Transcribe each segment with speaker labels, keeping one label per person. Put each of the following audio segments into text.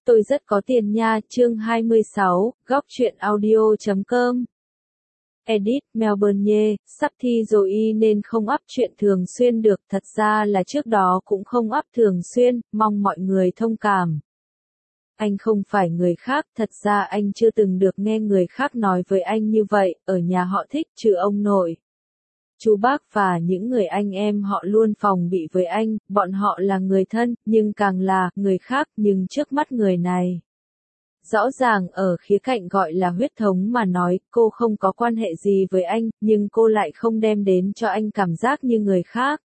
Speaker 1: Tôi rất có tiền nha, chương 26, góc truyện audio.com. Edit, Melbourne yeah, sắp thi rồi nên không up truyện thường xuyên được, thật ra là trước đó cũng không up thường xuyên, mong mọi người thông cảm. Anh không phải người khác, thật ra anh chưa từng được nghe người khác nói với anh như vậy, ở nhà họ thích trừ ông nội. Chú bác và những người anh em họ luôn phòng bị với anh, bọn họ là người thân, nhưng càng là người khác, nhưng trước mắt người này. Rõ ràng ở khía cạnh gọi là huyết thống mà nói, cô không có quan hệ gì với anh, nhưng cô lại không đem đến cho anh cảm giác như người khác.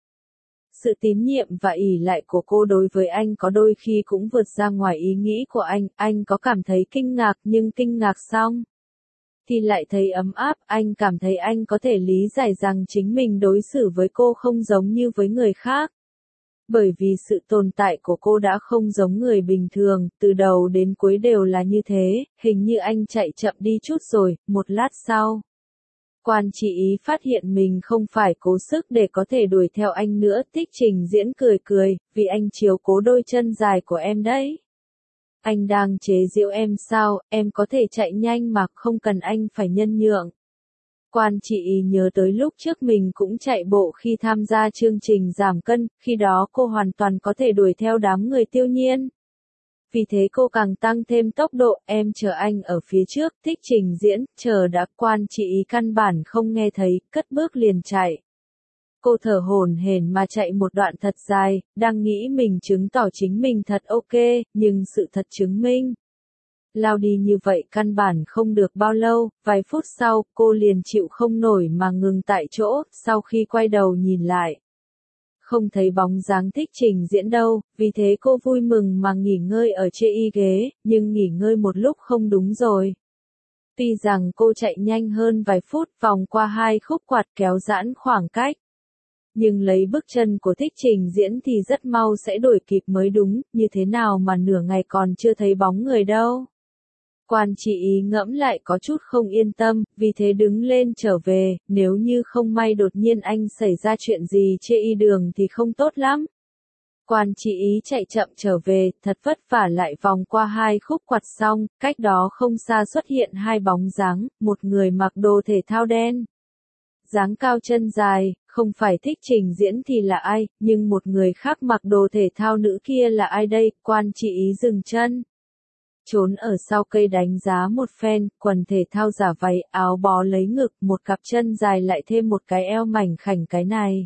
Speaker 1: Sự tín nhiệm và ỷ lại của cô đối với anh có đôi khi cũng vượt ra ngoài ý nghĩ của anh có cảm thấy kinh ngạc nhưng kinh ngạc xong thì lại thấy ấm áp, anh cảm thấy anh có thể lý giải rằng chính mình đối xử với cô không giống như với người khác. Bởi vì sự tồn tại của cô đã không giống người bình thường, từ đầu đến cuối đều là như thế, hình như anh chạy chậm đi chút rồi, một lát sau. Quan chị ý phát hiện mình không phải cố sức để có thể đuổi theo anh nữa, Thích Trình Diễn cười cười, vì anh chiếu cố đôi chân dài của em đấy. Anh đang chế giễu em sao, em có thể chạy nhanh mà không cần anh phải nhân nhượng. Quan chị ý nhớ tới lúc trước mình cũng chạy bộ khi tham gia chương trình giảm cân, khi đó cô hoàn toàn có thể đuổi theo đám người Tiêu Nhiên. Vì thế cô càng tăng thêm tốc độ, em chờ anh ở phía trước, Thích Trình Diễn, chờ đã, quan chị ý căn bản không nghe thấy, cất bước liền chạy. Cô thở hổn hển mà chạy một đoạn thật dài, đang nghĩ mình chứng tỏ chính mình thật ok, nhưng sự thật chứng minh. Lao đi như vậy căn bản không được bao lâu, vài phút sau, cô liền chịu không nổi mà ngừng tại chỗ, sau khi quay đầu nhìn lại. Không thấy bóng dáng Thích Trình Diễn đâu, vì thế cô vui mừng mà nghỉ ngơi ở trên y ghế, nhưng nghỉ ngơi một lúc không đúng rồi. Tuy rằng cô chạy nhanh hơn vài phút vòng qua hai khúc quạt kéo giãn khoảng cách. Nhưng lấy bước chân của Thích Trình Diễn thì rất mau sẽ đuổi kịp mới đúng, như thế nào mà nửa ngày còn chưa thấy bóng người đâu. Quan chị ý ngẫm lại có chút không yên tâm, vì thế đứng lên trở về, nếu như không may đột nhiên anh xảy ra chuyện gì trên y đường thì không tốt lắm. Quan chị ý chạy chậm trở về, thật vất vả lại vòng qua hai khúc quạt xong, cách đó không xa xuất hiện hai bóng dáng, một người mặc đồ thể thao đen. Dáng cao chân dài, không phải Thích Trình Diễn thì là ai, nhưng một người khác mặc đồ thể thao nữ kia là ai đây, quan chị ý dừng chân. Trốn ở sau cây đánh giá một phen, quần thể thao giả váy, áo bó lấy ngực, một cặp chân dài lại thêm một cái eo mảnh khảnh cái này.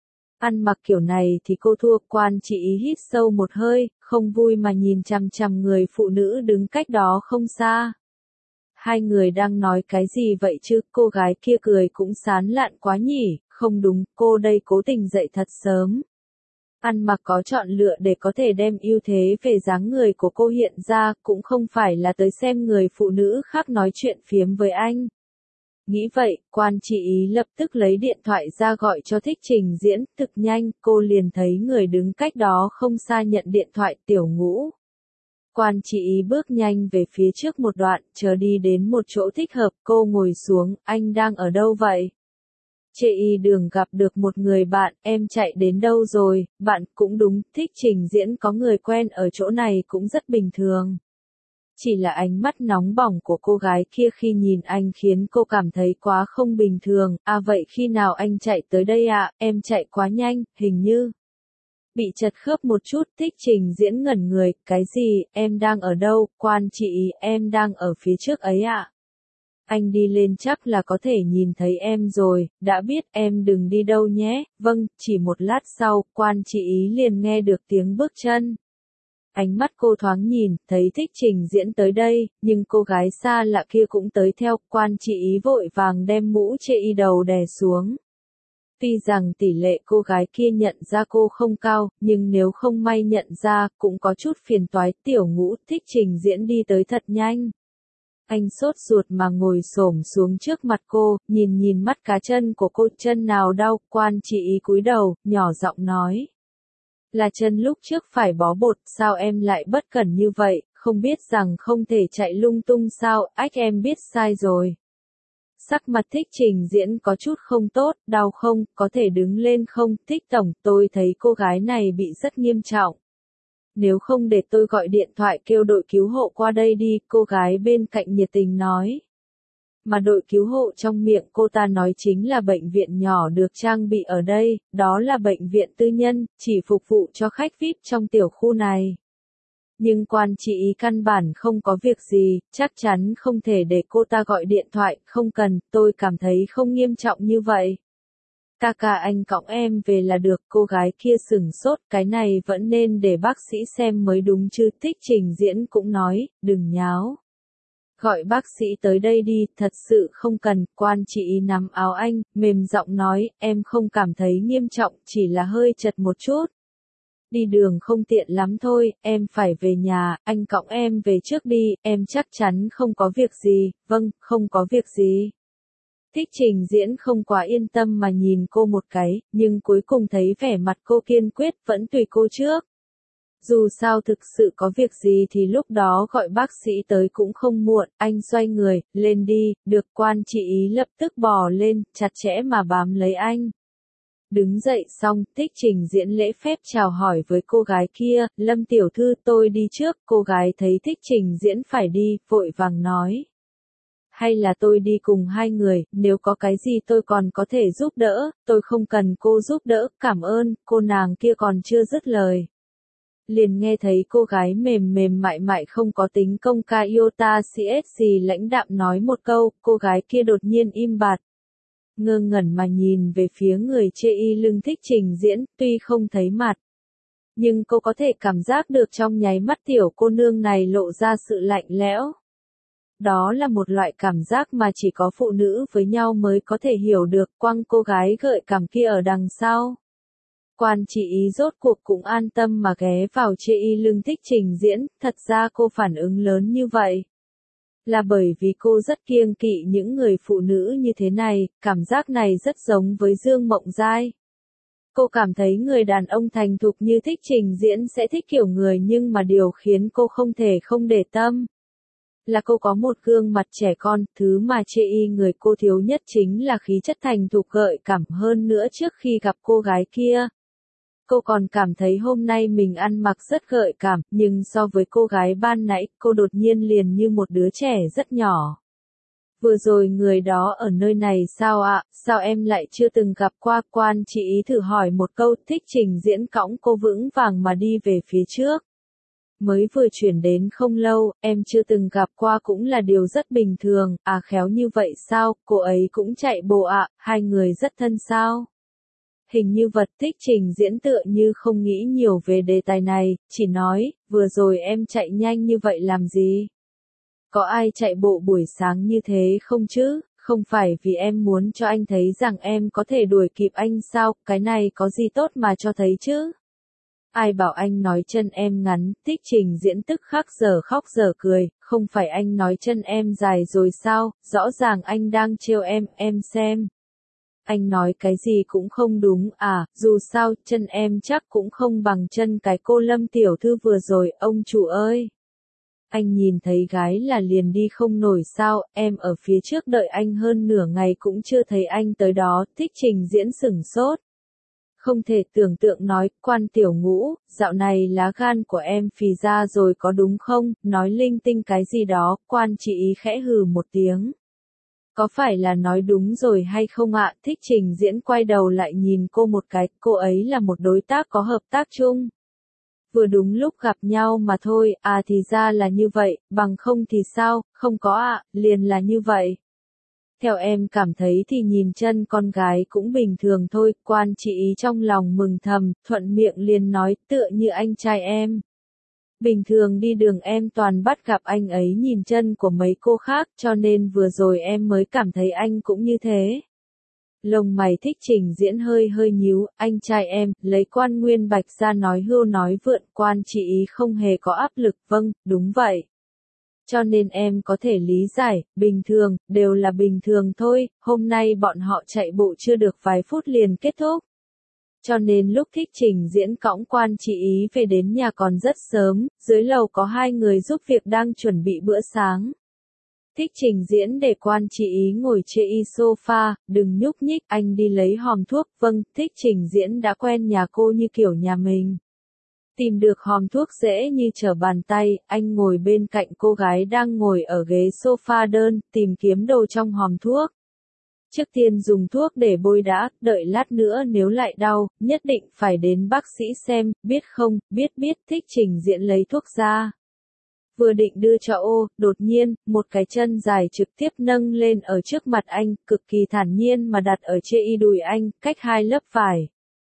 Speaker 1: Ăn mặc kiểu này thì cô thua, quan chị ý hít sâu một hơi, không vui mà nhìn chằm chằm người phụ nữ đứng cách đó không xa. Hai người đang nói cái gì vậy chứ, cô gái kia cười cũng sán lạn quá nhỉ, không đúng, cô đây cố tình dậy thật sớm. Ăn mặc có chọn lựa để có thể đem ưu thế về dáng người của cô hiện ra, cũng không phải là tới xem người phụ nữ khác nói chuyện phiếm với anh. Nghĩ vậy, quan chị ý lập tức lấy điện thoại ra gọi cho Thích Trình Diễn, thực nhanh, cô liền thấy người đứng cách đó không xa nhận điện thoại, Tiểu Ngũ. Quan chị ý bước nhanh về phía trước một đoạn, chờ đi đến một chỗ thích hợp, cô ngồi xuống, anh đang ở đâu vậy? Trên y đường gặp được một người bạn, em chạy đến đâu rồi, bạn cũng đúng, Thích Trình Diễn có người quen ở chỗ này cũng rất bình thường. Chỉ là ánh mắt nóng bỏng của cô gái kia khi nhìn anh khiến cô cảm thấy quá không bình thường, vậy khi nào anh chạy tới đây ạ, em chạy quá nhanh, hình như. Bị chật khớp một chút, Thích Trình Diễn ngẩn người, cái gì, em đang ở đâu, quan chị, em đang ở phía trước ấy ạ. Anh đi lên chắc là có thể nhìn thấy em rồi, đã biết em đừng đi đâu nhé, vâng, chỉ một lát sau, quan chị ý liền nghe được tiếng bước chân. Ánh mắt cô thoáng nhìn, thấy Thích Trình Diễn tới đây, nhưng cô gái xa lạ kia cũng tới theo, quan chị ý vội vàng đem mũ che y đầu đè xuống. Tuy rằng tỷ lệ cô gái kia nhận ra cô không cao, nhưng nếu không may nhận ra, cũng có chút phiền toái, Tiểu Ngũ, Thích Trình Diễn đi tới thật nhanh. Anh sốt ruột mà ngồi xổm xuống trước mặt cô, nhìn mắt cá chân của cô, chân nào đau, quan chị ý cúi đầu, nhỏ giọng nói. Là chân lúc trước phải bó bột, sao em lại bất cẩn như vậy, không biết rằng không thể chạy lung tung sao, ách em biết sai rồi. Sắc mặt Thích Trình Diễn có chút không tốt, đau không, có thể đứng lên không, Thích tổng, tôi thấy cô gái này bị rất nghiêm trọng. Nếu không để tôi gọi điện thoại kêu đội cứu hộ qua đây đi, cô gái bên cạnh nhiệt tình nói. Mà đội cứu hộ trong miệng cô ta nói chính là bệnh viện nhỏ được trang bị ở đây, đó là bệnh viện tư nhân, chỉ phục vụ cho khách VIP trong tiểu khu này. Nhưng quan chị ý căn bản không có việc gì, chắc chắn không thể để cô ta gọi điện thoại, không cần, tôi cảm thấy không nghiêm trọng như vậy. Ca ca anh cõng em về là được, cô gái kia sửng sốt, cái này vẫn nên để bác sĩ xem mới đúng chứ. Thích trình diễn cũng nói, đừng nháo. Gọi bác sĩ tới đây đi, thật sự không cần. Quan chị ý nắm áo anh, mềm giọng nói, em không cảm thấy nghiêm trọng, chỉ là hơi chật một chút. Đi đường không tiện lắm thôi, em phải về nhà, anh cõng em về trước đi, em chắc chắn không có việc gì. Vâng, không có việc gì. Thích trình diễn không quá yên tâm mà nhìn cô một cái, nhưng cuối cùng thấy vẻ mặt cô kiên quyết, vẫn tùy cô trước. Dù sao thực sự có việc gì thì lúc đó gọi bác sĩ tới cũng không muộn. Anh xoay người, lên đi, được. Quan chị ý lập tức bò lên, chặt chẽ mà bám lấy anh. Đứng dậy xong, Thích trình diễn lễ phép chào hỏi với cô gái kia, Lâm tiểu thư tôi đi trước. Cô gái thấy Thích trình diễn phải đi, vội vàng nói. Hay là tôi đi cùng hai người, nếu có cái gì tôi còn có thể giúp đỡ, tôi không cần cô giúp đỡ, cảm ơn. Cô nàng kia còn chưa dứt lời. Liền nghe thấy cô gái mềm mềm mại mại không có tính công ca iota CSG lãnh đạm nói một câu, cô gái kia đột nhiên im bặt. Ngơ ngẩn mà nhìn về phía người chê y lưng Thích trình diễn, tuy không thấy mặt. Nhưng cô có thể cảm giác được trong nháy mắt tiểu cô nương này lộ ra sự lạnh lẽo. Đó là một loại cảm giác mà chỉ có phụ nữ với nhau mới có thể hiểu được. Quăng cô gái gợi cảm kia ở đằng sau. Quan chị ý rốt cuộc cũng an tâm mà ghé vào chê y lưng Thích trình diễn, thật ra cô phản ứng lớn như vậy. Là bởi vì cô rất kiêng kỵ những người phụ nữ như thế này, cảm giác này rất giống với Dương Mộng Giai. Cô cảm thấy người đàn ông thành thục như Thích trình diễn sẽ thích kiểu người nhưng mà điều khiến cô không thể không để tâm. Là cô có một gương mặt trẻ con, thứ mà chê y người cô thiếu nhất chính là khí chất thành thục gợi cảm hơn nữa trước khi gặp cô gái kia. Cô còn cảm thấy hôm nay mình ăn mặc rất gợi cảm, nhưng so với cô gái ban nãy, cô đột nhiên liền như một đứa trẻ rất nhỏ. Vừa rồi người đó ở nơi này sao ạ, sao em lại chưa từng gặp qua? Quan chị ý thử hỏi một câu. Thích trình diễn cõng cô vững vàng mà đi về phía trước. Mới vừa chuyển đến không lâu, em chưa từng gặp qua cũng là điều rất bình thường. À khéo như vậy sao, cô ấy cũng chạy bộ ạ, hai người rất thân sao? Hình như vật. Thích trình diễn tựa như không nghĩ nhiều về đề tài này, chỉ nói, vừa rồi em chạy nhanh như vậy làm gì? Có ai chạy bộ buổi sáng như thế không chứ? Không phải vì em muốn cho anh thấy rằng em có thể đuổi kịp anh sao, cái này có gì tốt mà cho thấy chứ? Ai bảo anh nói chân em ngắn? Thích trình diễn tức khắc giờ khóc giờ cười, không phải anh nói chân em dài rồi sao, rõ ràng anh đang trêu em xem. Anh nói cái gì cũng không đúng à, dù sao, chân em chắc cũng không bằng chân cái cô Lâm tiểu thư vừa rồi, ông chủ ơi. Anh nhìn thấy gái là liền đi không nổi sao, em ở phía trước đợi anh hơn nửa ngày cũng chưa thấy anh tới đó. Thích trình diễn sửng sốt. Không thể tưởng tượng nói, Quan tiểu ngũ, dạo này lá gan của em phì ra rồi có đúng không, nói linh tinh cái gì đó. Quan chị ý khẽ hừ một tiếng. Có phải là nói đúng rồi hay không ạ? Thích trình diễn quay đầu lại nhìn cô một cái, cô ấy là một đối tác có hợp tác chung. Vừa đúng lúc gặp nhau mà thôi, à thì ra là như vậy, bằng không thì sao, không có ạ, liền là như vậy. Theo em cảm thấy thì nhìn chân con gái cũng bình thường thôi. Quan chị ý trong lòng mừng thầm, thuận miệng liền nói, tựa như anh trai em. Bình thường đi đường em toàn bắt gặp anh ấy nhìn chân của mấy cô khác, cho nên vừa rồi em mới cảm thấy anh cũng như thế. Lông mày thích trình diễn hơi hơi nhíu, anh trai em, lấy Quan Nguyên Bạch ra nói hưu nói vượn. Quan chị ý không hề có áp lực, vâng, đúng vậy. Cho nên em có thể lý giải, bình thường, đều là bình thường thôi, hôm nay bọn họ chạy bộ chưa được vài phút liền kết thúc. Cho nên lúc thích trình diễn cõng Quan chị ý về đến nhà còn rất sớm, dưới lầu có hai người giúp việc đang chuẩn bị bữa sáng. Thích trình diễn để Quan chị ý ngồi chê y sofa, đừng nhúc nhích, anh đi lấy hòm thuốc. Vâng, thích trình diễn đã quen nhà cô như kiểu nhà mình. Tìm được hòm thuốc dễ như trở bàn tay, anh ngồi bên cạnh cô gái đang ngồi ở ghế sofa đơn, tìm kiếm đồ trong hòm thuốc. Trước tiên dùng thuốc để bôi đã, đợi lát nữa nếu lại đau, nhất định phải đến bác sĩ xem, biết không, biết, Thích Trình Diễn lấy thuốc ra. Vừa định đưa cho đột nhiên, một cái chân dài trực tiếp nâng lên ở trước mặt anh, cực kỳ thản nhiên mà đặt ở trên y đùi anh, cách 2 lớp vải.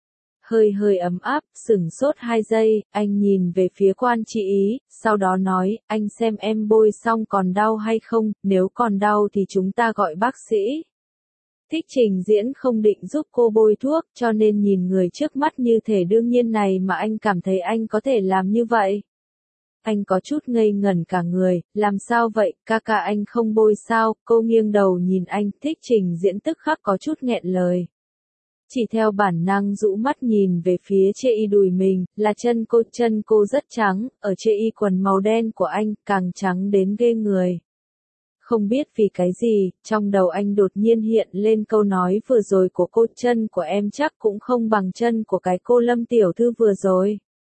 Speaker 1: Hơi ấm áp, sửng sốt 2 giây, anh nhìn về phía Quan Chi Ý, sau đó nói, anh xem em bôi xong còn đau hay không, nếu còn đau thì chúng ta gọi bác sĩ. Thích Trình Diễn không định giúp cô bôi thuốc, cho nên nhìn người trước mắt như thể đương nhiên này mà anh cảm thấy anh có thể làm như vậy. Anh có chút ngây ngẩn cả người, làm sao vậy, ca anh không bôi sao, cô nghiêng đầu nhìn anh, Thích Trình Diễn tức khắc có chút nghẹn lời. Chỉ theo bản năng rũ mắt nhìn về phía chê y đùi mình, là chân cô rất trắng, ở chê y quần màu đen của anh, càng trắng đến ghê người. Không biết vì cái gì, trong đầu anh đột nhiên hiện lên câu nói vừa rồi của cô, chân của em chắc cũng không bằng chân của cái cô Lâm tiểu thư vừa rồi.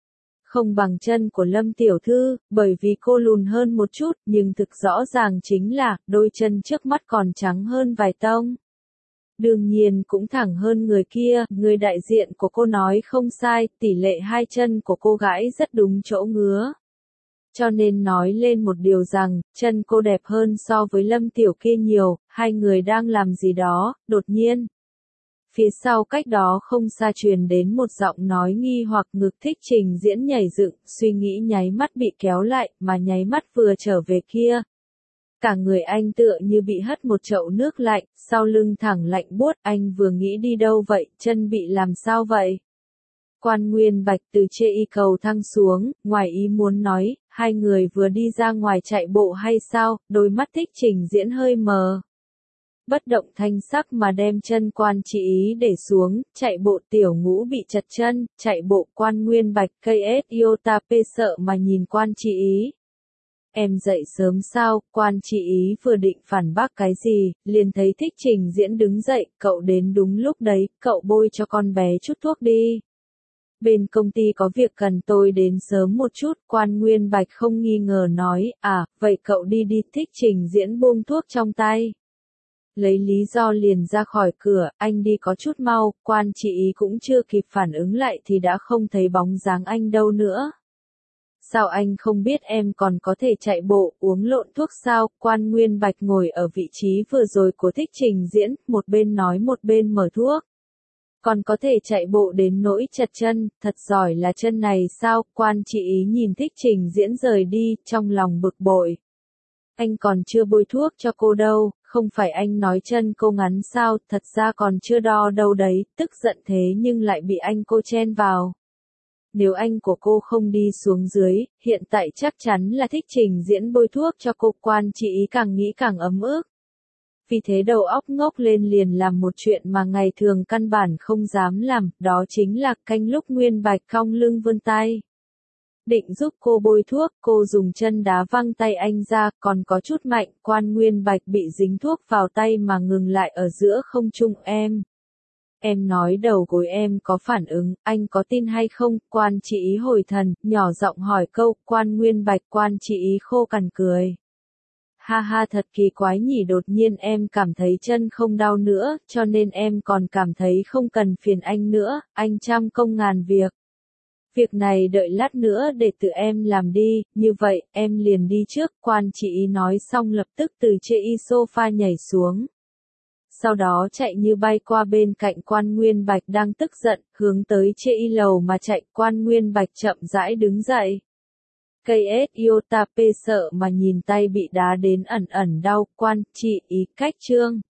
Speaker 1: Không bằng chân của Lâm tiểu thư, bởi vì cô lùn hơn một chút, nhưng thực rõ ràng chính là, đôi chân trước mắt còn trắng hơn vài tông. Đương nhiên cũng thẳng hơn người kia, người đại diện của cô nói không sai, tỷ lệ 2 chân của cô gái rất đúng chỗ ngứa. Cho nên nói lên một điều rằng, chân cô đẹp hơn so với Lâm tiểu kia nhiều, hai người đang làm gì đó, đột nhiên. Phía sau cách đó không xa truyền đến một giọng nói nghi hoặc, ngực Thích Trình Diễn nhảy dựng, suy nghĩ nháy mắt bị kéo lại, mà nháy mắt vừa trở về kia. Cả người anh tựa như bị hất một chậu nước lạnh, sau lưng thẳng lạnh buốt, anh vừa nghĩ đi đâu vậy, chân bị làm sao vậy? Quan Nguyên Bạch từ chê y cầu thang xuống, ngoài ý muốn nói, hai người vừa đi ra ngoài chạy bộ hay sao, đôi mắt Thích Trình Diễn hơi mờ. Bất động thanh sắc mà đem chân Quan Chi Ý để xuống, chạy bộ Tiểu Ngũ bị chật chân, chạy bộ Quan Nguyên Bạch KS Iotap sợ mà nhìn Quan Chi Ý. Em dậy sớm sao, Quan Chi Ý vừa định phản bác cái gì, liền thấy Thích Trình Diễn đứng dậy, cậu đến đúng lúc đấy, cậu bôi cho con bé chút thuốc đi. Bên công ty có việc cần tôi đến sớm một chút, Quan Nguyên Bạch không nghi ngờ nói, vậy cậu đi đi, Thích Trình Diễn buông thuốc trong tay. Lấy lý do liền ra khỏi cửa, anh đi có chút mau, Quan Chi Ý cũng chưa kịp phản ứng lại thì đã không thấy bóng dáng anh đâu nữa. Sao anh không biết em còn có thể chạy bộ, uống lộn thuốc sao? Quan Nguyên Bạch ngồi ở vị trí vừa rồi của Thích Trình Diễn, một bên nói một bên mở thuốc. Còn có thể chạy bộ đến nỗi chật chân, thật giỏi là chân này sao? Quan Chi Ý nhìn Thích Trình Diễn rời đi, trong lòng bực bội. Anh còn chưa bôi thuốc cho cô đâu, không phải anh nói chân cô ngắn sao, thật ra còn chưa đo đâu đấy, tức giận thế nhưng lại bị anh cô chen vào. Nếu anh của cô không đi xuống dưới, hiện tại chắc chắn là Thích Trình Diễn bôi thuốc cho cô. Quan Chi Ý càng nghĩ càng ấm ức. Vì thế đầu óc ngốc lên liền làm một chuyện mà ngày thường căn bản không dám làm, đó chính là canh lúc Nguyên Bạch cong lưng vươn tay. Định giúp cô bôi thuốc, cô dùng chân đá văng tay anh ra, còn có chút mạnh, Quan Nguyên Bạch bị dính thuốc vào tay mà ngừng lại ở giữa không trung. Em nói đầu gối em có phản ứng, anh có tin hay không? Quan Chi Ý hồi thần, nhỏ giọng hỏi câu, Quan Nguyên Bạch. Quan Chi Ý khô cằn cười. Ha ha, thật kỳ quái nhỉ, đột nhiên em cảm thấy chân không đau nữa, cho nên em còn cảm thấy không cần phiền anh nữa, anh trăm công ngàn việc. Việc này đợi lát nữa để tự em làm đi, như vậy, em liền đi trước. Quan Chi Ý nói xong lập tức từ trên y sofa nhảy xuống. Sau đó chạy như bay qua bên cạnh Quan Nguyên Bạch đang tức giận, hướng tới trên y lầu mà chạy. Quan Nguyên Bạch chậm rãi đứng dậy. KS Iotap sợ mà nhìn tay bị đá đến ẩn ẩn đau. Quan Chi Ý cách chương